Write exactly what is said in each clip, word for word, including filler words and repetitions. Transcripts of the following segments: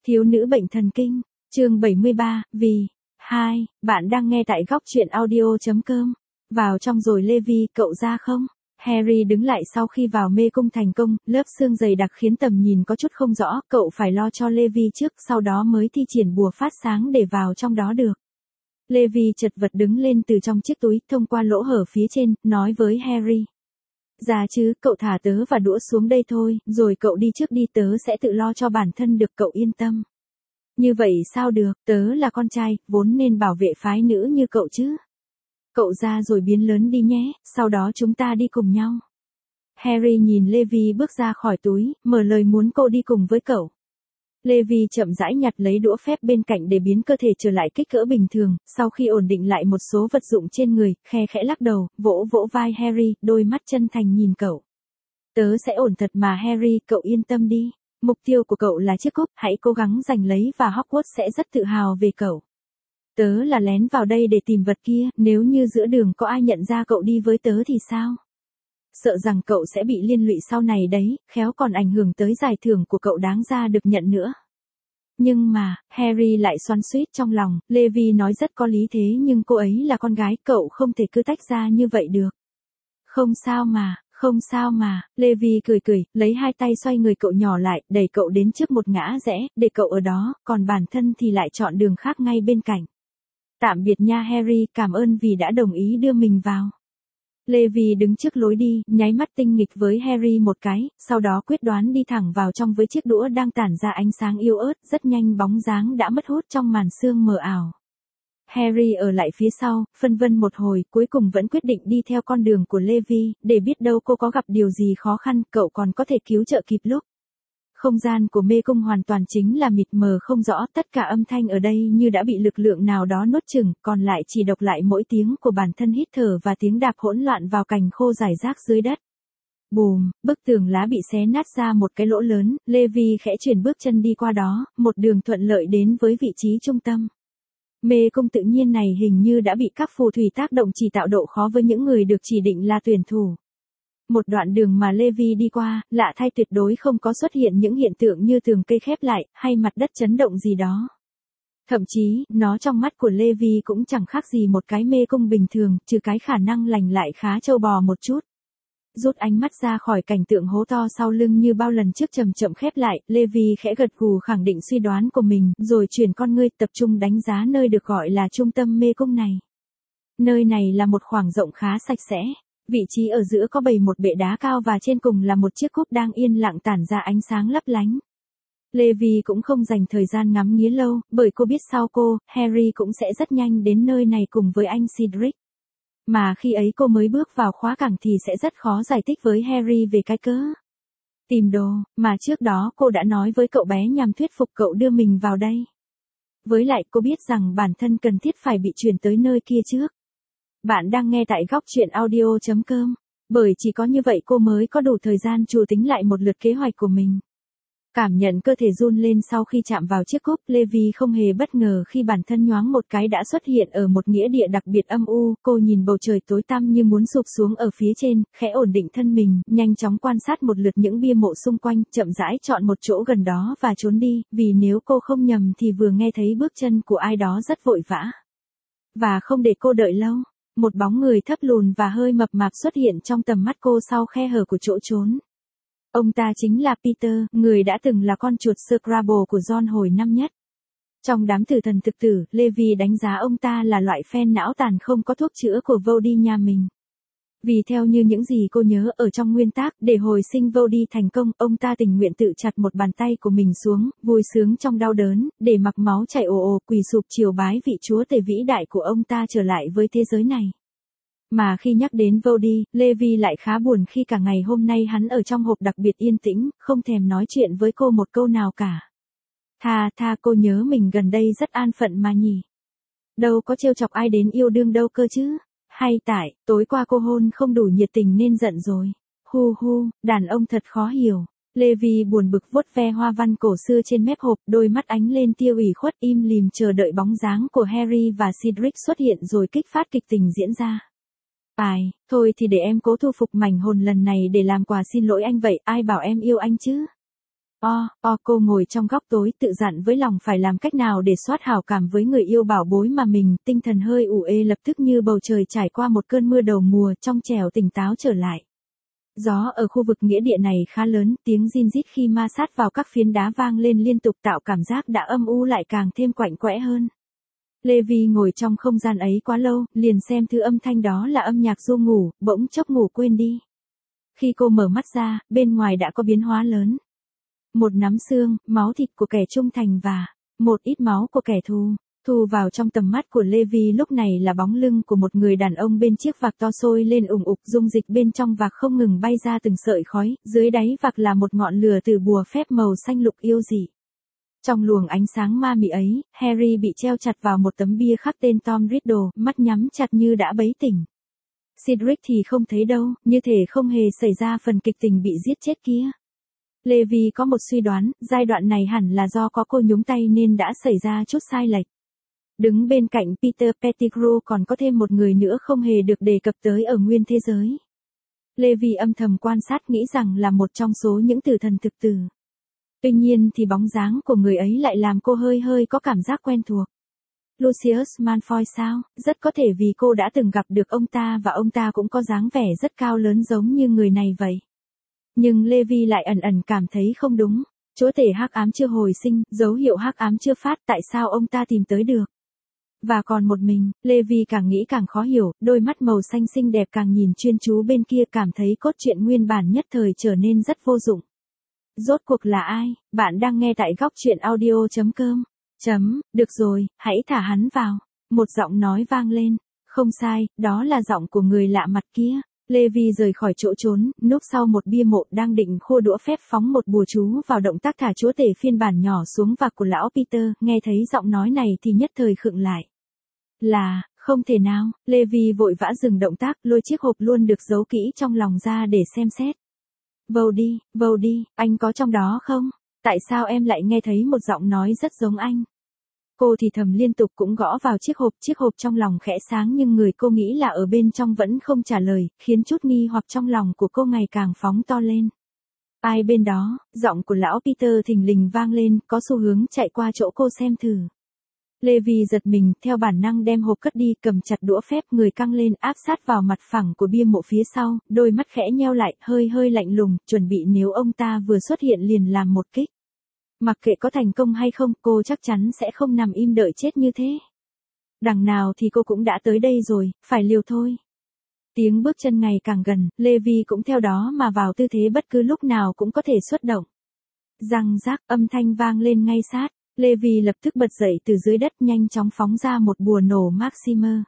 Thiếu nữ bệnh thần kinh, chương bảy mươi ba, vì, hai, bạn đang nghe tại góc truyện audio.com. Vào trong rồi Levi, cậu ra không? Harry đứng lại sau khi vào mê cung thành công, lớp xương dày đặc khiến tầm nhìn có chút không rõ, cậu phải lo cho Levi trước, sau đó mới thi triển bùa phát sáng để vào trong đó được. Levi chật vật đứng lên từ trong chiếc túi, thông qua lỗ hở phía trên, nói với Harry. Dạ chứ, cậu thả tớ và đũa xuống đây thôi, rồi cậu đi trước đi, tớ sẽ tự lo cho bản thân được, cậu yên tâm. Như vậy sao được, tớ là con trai, vốn nên bảo vệ phái nữ như cậu chứ. Cậu ra rồi biến lớn đi nhé, sau đó chúng ta đi cùng nhau. Harry nhìn Levi bước ra khỏi túi, mở lời muốn cô đi cùng với cậu. Levi chậm rãi nhặt lấy đũa phép bên cạnh để biến cơ thể trở lại kích cỡ bình thường, sau khi ổn định lại một số vật dụng trên người, khe khẽ lắc đầu, vỗ vỗ vai Harry, đôi mắt chân thành nhìn cậu. Tớ sẽ ổn thật mà Harry, cậu yên tâm đi. Mục tiêu của cậu là chiếc cúp, hãy cố gắng giành lấy và Hogwarts sẽ rất tự hào về cậu. Tớ là lén vào đây để tìm vật kia, nếu như giữa đường có ai nhận ra cậu đi với tớ thì sao? Sợ rằng cậu sẽ bị liên lụy sau này đấy, khéo còn ảnh hưởng tới giải thưởng của cậu đáng ra được nhận nữa. Nhưng mà, Harry lại xoắn xuýt trong lòng, Levi nói rất có lý thế nhưng cô ấy là con gái, cậu không thể cứ tách ra như vậy được. Không sao mà, không sao mà, Levi cười cười, lấy hai tay xoay người cậu nhỏ lại, đẩy cậu đến trước một ngã rẽ, để cậu ở đó, còn bản thân thì lại chọn đường khác ngay bên cạnh. Tạm biệt nha Harry, cảm ơn vì đã đồng ý đưa mình vào. Levi đứng trước lối đi, nháy mắt tinh nghịch với Harry một cái, sau đó quyết đoán đi thẳng vào trong với chiếc đũa đang tản ra ánh sáng yếu ớt, rất nhanh bóng dáng đã mất hút trong màn sương mờ ảo. Harry ở lại phía sau, phân vân một hồi, cuối cùng vẫn quyết định đi theo con đường của Levi, để biết đâu cô có gặp điều gì khó khăn, cậu còn có thể cứu trợ kịp lúc. Không gian của mê cung hoàn toàn chính là mịt mờ không rõ, tất cả âm thanh ở đây như đã bị lực lượng nào đó nuốt chửng, còn lại chỉ độc lại mỗi tiếng của bản thân hít thở và tiếng đạp hỗn loạn vào cành khô rải rác dưới đất. Bùm, bức tường lá bị xé nát ra một cái lỗ lớn, Levi khẽ chuyển bước chân đi qua đó, một đường thuận lợi đến với vị trí trung tâm. Mê cung tự nhiên này hình như đã bị các phù thủy tác động chỉ tạo độ khó với những người được chỉ định là tuyển thủ. Một đoạn đường mà Levi đi qua, lạ thay tuyệt đối không có xuất hiện những hiện tượng như tường cây khép lại, hay mặt đất chấn động gì đó. Thậm chí, nó trong mắt của Levi cũng chẳng khác gì một cái mê cung bình thường, trừ cái khả năng lành lại khá trâu bò một chút. Rút ánh mắt ra khỏi cảnh tượng hố to sau lưng như bao lần trước chậm chậm khép lại, Levi khẽ gật gù khẳng định suy đoán của mình, rồi chuyển con ngươi tập trung đánh giá nơi được gọi là trung tâm mê cung này. Nơi này là một khoảng rộng khá sạch sẽ. Vị trí ở giữa có bày một bệ đá cao và trên cùng là một chiếc cúp đang yên lặng tản ra ánh sáng lấp lánh. Levi cũng không dành thời gian ngắm nghía lâu, bởi cô biết sau cô, Harry cũng sẽ rất nhanh đến nơi này cùng với anh Cedric. Mà khi ấy cô mới bước vào khóa cảng thì sẽ rất khó giải thích với Harry về cái cớ tìm đồ, mà trước đó cô đã nói với cậu bé nhằm thuyết phục cậu đưa mình vào đây. Với lại cô biết rằng bản thân cần thiết phải bị chuyển tới nơi kia trước. Bạn đang nghe tại góc truyện audio.com, bởi chỉ có như vậy cô mới có đủ thời gian chủ tính lại một lượt kế hoạch của mình. Cảm nhận cơ thể run lên sau khi chạm vào chiếc cúp, Levi không hề bất ngờ khi bản thân nhoáng một cái đã xuất hiện ở một nghĩa địa đặc biệt âm u, cô nhìn bầu trời tối tăm như muốn sụp xuống ở phía trên, khẽ ổn định thân mình, nhanh chóng quan sát một lượt những bia mộ xung quanh, chậm rãi chọn một chỗ gần đó và trốn đi, vì nếu cô không nhầm thì vừa nghe thấy bước chân của ai đó rất vội vã. Và không để cô đợi lâu. Một bóng người thấp lùn và hơi mập mạp xuất hiện trong tầm mắt cô sau khe hở của chỗ trốn. Ông ta chính là Peter, người đã từng là con chuột Scrabble của Ron hồi năm nhất. Trong đám tử thần thực tử, Levi đánh giá ông ta là loại phen não tàn không có thuốc chữa của Voldy nhà mình. Vì theo như những gì cô nhớ ở trong nguyên tác, để hồi sinh Voldy thành công, ông ta tình nguyện tự chặt một bàn tay của mình xuống, vui sướng trong đau đớn, để mặc máu chảy ồ ồ, quỳ sụp triều bái vị chúa tể vĩ đại của ông ta trở lại với thế giới này. Mà khi nhắc đến Voldy, Levi lại khá buồn khi cả ngày hôm nay hắn ở trong hộp đặc biệt yên tĩnh, không thèm nói chuyện với cô một câu nào cả. Tha tha cô nhớ mình gần đây rất an phận mà nhỉ. Đâu có trêu chọc ai đến yêu đương đâu cơ chứ. Hay tại, tối qua cô hôn không đủ nhiệt tình nên giận rồi. Hu hu, đàn ông thật khó hiểu. Levi buồn bực vuốt ve hoa văn cổ xưa trên mép hộp, đôi mắt ánh lên tia ủy khuất im lìm chờ đợi bóng dáng của Harry và Cedric xuất hiện rồi kích phát kịch tình diễn ra. Ai, thôi thì để em cố thu phục mảnh hồn lần này để làm quà xin lỗi anh vậy, ai bảo em yêu anh chứ. O, o cô ngồi trong góc tối tự dặn với lòng phải làm cách nào để soát hảo cảm với người yêu bảo bối mà mình, tinh thần hơi ủ ê lập tức như bầu trời trải qua một cơn mưa đầu mùa, trong trẻo tỉnh táo trở lại. Gió ở khu vực nghĩa địa này khá lớn, tiếng rin rít khi ma sát vào các phiến đá vang lên liên tục tạo cảm giác đã âm u lại càng thêm quạnh quẽ hơn. Levi ngồi trong không gian ấy quá lâu, liền xem thứ âm thanh đó là âm nhạc ru ngủ, bỗng chốc ngủ quên đi. Khi cô mở mắt ra, bên ngoài đã có biến hóa lớn. Một nắm xương, máu thịt của kẻ trung thành và một ít máu của kẻ thù. Thu vào trong tầm mắt của Levi lúc này là bóng lưng của một người đàn ông bên chiếc vạc to sôi lên ủng ục, dung dịch bên trong vạc không ngừng bay ra từng sợi khói, dưới đáy vạc là một ngọn lửa từ bùa phép màu xanh lục yêu dị. Trong luồng ánh sáng ma mị ấy, Harry bị treo chặt vào một tấm bia khắc tên Tom Riddle, mắt nhắm chặt như đã bấy tỉnh. Cedric thì không thấy đâu, như thể không hề xảy ra phần kịch tình bị giết chết kia. Levi có một suy đoán, giai đoạn này hẳn là do có cô nhúng tay nên đã xảy ra chút sai lệch. Đứng bên cạnh Peter Pettigrew còn có thêm một người nữa không hề được đề cập tới ở nguyên thế giới. Levi âm thầm quan sát nghĩ rằng là một trong số những tử thần thực tử. Tuy nhiên thì bóng dáng của người ấy lại làm cô hơi hơi có cảm giác quen thuộc. Lucius Malfoy sao? Rất có thể vì cô đã từng gặp được ông ta và ông ta cũng có dáng vẻ rất cao lớn giống như người này vậy. Nhưng Levi lại ẩn ẩn cảm thấy không đúng. Chúa tể hắc ám chưa hồi sinh, dấu hiệu hắc ám chưa phát, tại sao ông ta tìm tới được? Và còn một mình, Levi càng nghĩ càng khó hiểu, đôi mắt màu xanh xinh đẹp càng nhìn chuyên chú bên kia, cảm thấy cốt truyện nguyên bản nhất thời trở nên rất vô dụng. Rốt cuộc là ai? Bạn đang nghe tại góc truyện audio chấm com. Chấm, được rồi, hãy thả hắn vào. Một giọng nói vang lên. Không sai, đó là giọng của người lạ mặt kia. Levi rời khỏi chỗ trốn, núp sau một bia mộ đang định khô đũa phép phóng một bùa chú vào động tác thả chúa tể phiên bản nhỏ xuống vạc của lão Peter, nghe thấy giọng nói này thì nhất thời khựng lại. Là, không thể nào, Levi vội vã dừng động tác, lôi chiếc hộp luôn được giấu kỹ trong lòng ra để xem xét. Vầu đi, vầu đi, anh có trong đó không? Tại sao em lại nghe thấy một giọng nói rất giống anh? Cô thì thầm liên tục cũng gõ vào chiếc hộp, chiếc hộp trong lòng khẽ sáng nhưng người cô nghĩ là ở bên trong vẫn không trả lời, khiến chút nghi hoặc trong lòng của cô ngày càng phóng to lên. Ai bên đó? Giọng của lão Peter thình lình vang lên, có xu hướng chạy qua chỗ cô xem thử. Levi giật mình, theo bản năng đem hộp cất đi, cầm chặt đũa phép, người căng lên áp sát vào mặt phẳng của bia mộ phía sau, đôi mắt khẽ nheo lại, hơi hơi lạnh lùng, chuẩn bị nếu ông ta vừa xuất hiện liền làm một kích. Mặc kệ có thành công hay không, cô chắc chắn sẽ không nằm im đợi chết như thế. Đằng nào thì cô cũng đã tới đây rồi, phải liều thôi. Tiếng bước chân ngày càng gần, Levi cũng theo đó mà vào tư thế bất cứ lúc nào cũng có thể xuất động. Răng rác, âm thanh vang lên ngay sát. Levi lập tức bật dậy từ dưới đất, nhanh chóng phóng ra một bùa nổ Maximer.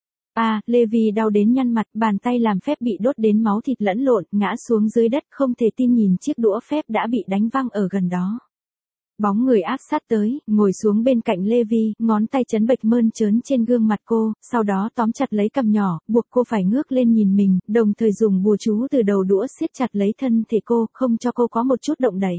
À, Levi đau đến nhăn mặt, bàn tay làm phép bị đốt đến máu thịt lẫn lộn, ngã xuống dưới đất, không thể tin nhìn chiếc đũa phép đã bị đánh văng ở gần đó. Bóng người áp sát tới, ngồi xuống bên cạnh Levi, ngón tay chấn bệch mơn trớn trên gương mặt cô, sau đó tóm chặt lấy cằm nhỏ, buộc cô phải ngước lên nhìn mình, đồng thời dùng bùa chú từ đầu đũa siết chặt lấy thân thể cô, không cho cô có một chút động đậy.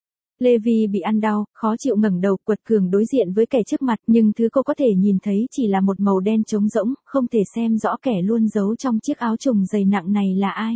Levi bị ăn đau, khó chịu ngẩng đầu, quật cường đối diện với kẻ trước mặt, nhưng thứ cô có thể nhìn thấy chỉ là một màu đen trống rỗng, không thể xem rõ kẻ luôn giấu trong chiếc áo trùng dày nặng này là ai.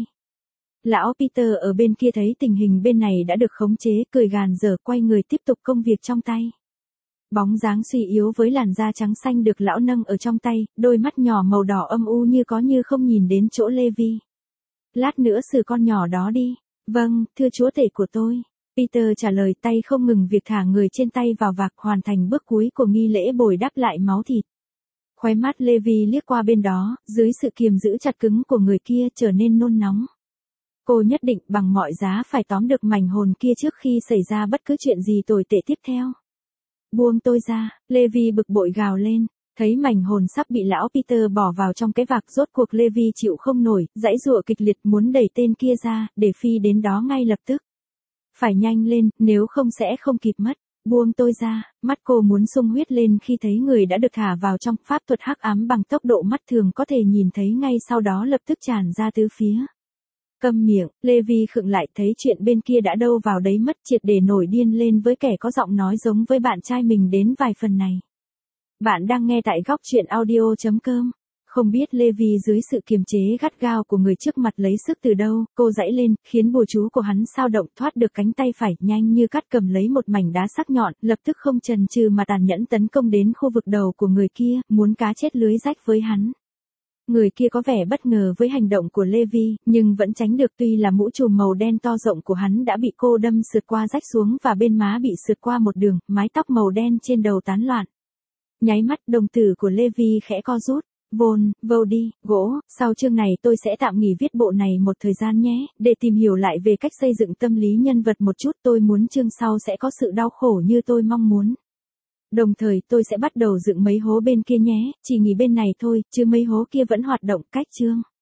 Lão Peter ở bên kia thấy tình hình bên này đã được khống chế, cười gàn dở, quay người tiếp tục công việc trong tay. Bóng dáng suy yếu với làn da trắng xanh được lão nâng ở trong tay, đôi mắt nhỏ màu đỏ âm u như có như không nhìn đến chỗ Levi. Lát nữa xử con nhỏ đó đi. Vâng, thưa chúa tể của tôi. Peter trả lời, tay không ngừng việc thả người trên tay vào vạc, hoàn thành bước cuối của nghi lễ bồi đắp lại máu thịt. Khóe mắt Levi liếc qua bên đó, dưới sự kiềm giữ chặt cứng của người kia trở nên nôn nóng. Cô nhất định bằng mọi giá phải tóm được mảnh hồn kia trước khi xảy ra bất cứ chuyện gì tồi tệ tiếp theo. Buông tôi ra, Levi bực bội gào lên, thấy mảnh hồn sắp bị lão Peter bỏ vào trong cái vạc, rốt cuộc Levi chịu không nổi, giãy giụa kịch liệt muốn đẩy tên kia ra, để phi đến đó ngay lập tức. Phải nhanh lên, nếu không sẽ không kịp mất. Buông tôi ra, mắt cô muốn sung huyết lên khi thấy người đã được thả vào trong pháp thuật hắc ám bằng tốc độ mắt thường có thể nhìn thấy ngay sau đó lập tức tràn ra tứ phía. Câm miệng, Levi khựng lại, thấy chuyện bên kia đã đâu vào đấy mất, triệt để nổi điên lên với kẻ có giọng nói giống với bạn trai mình đến vài phần này. Bạn đang nghe tại góc truyện audio chấm com. Không biết Levi dưới sự kiềm chế gắt gao của người trước mặt lấy sức từ đâu, cô giãy lên, khiến bùa chú của hắn sao động thoát được cánh tay phải, nhanh như cắt cầm lấy một mảnh đá sắc nhọn, lập tức không chần chừ mà tàn nhẫn tấn công đến khu vực đầu của người kia, muốn cá chết lưới rách với hắn. Người kia có vẻ bất ngờ với hành động của Levi, nhưng vẫn tránh được, tuy là mũ trùm màu đen to rộng của hắn đã bị cô đâm sượt qua rách xuống và bên má bị sượt qua một đường, mái tóc màu đen trên đầu tán loạn. Nháy mắt, đồng tử của Levi khẽ co rút. Vôn, vâu đi, gỗ, sau chương này tôi sẽ tạm nghỉ viết bộ này một thời gian nhé, để tìm hiểu lại về cách xây dựng tâm lý nhân vật một chút, tôi muốn chương sau sẽ có sự đau khổ như tôi mong muốn. Đồng thời tôi sẽ bắt đầu dựng mấy hố bên kia nhé, chỉ nghỉ bên này thôi, chứ mấy hố kia vẫn hoạt động cách chương.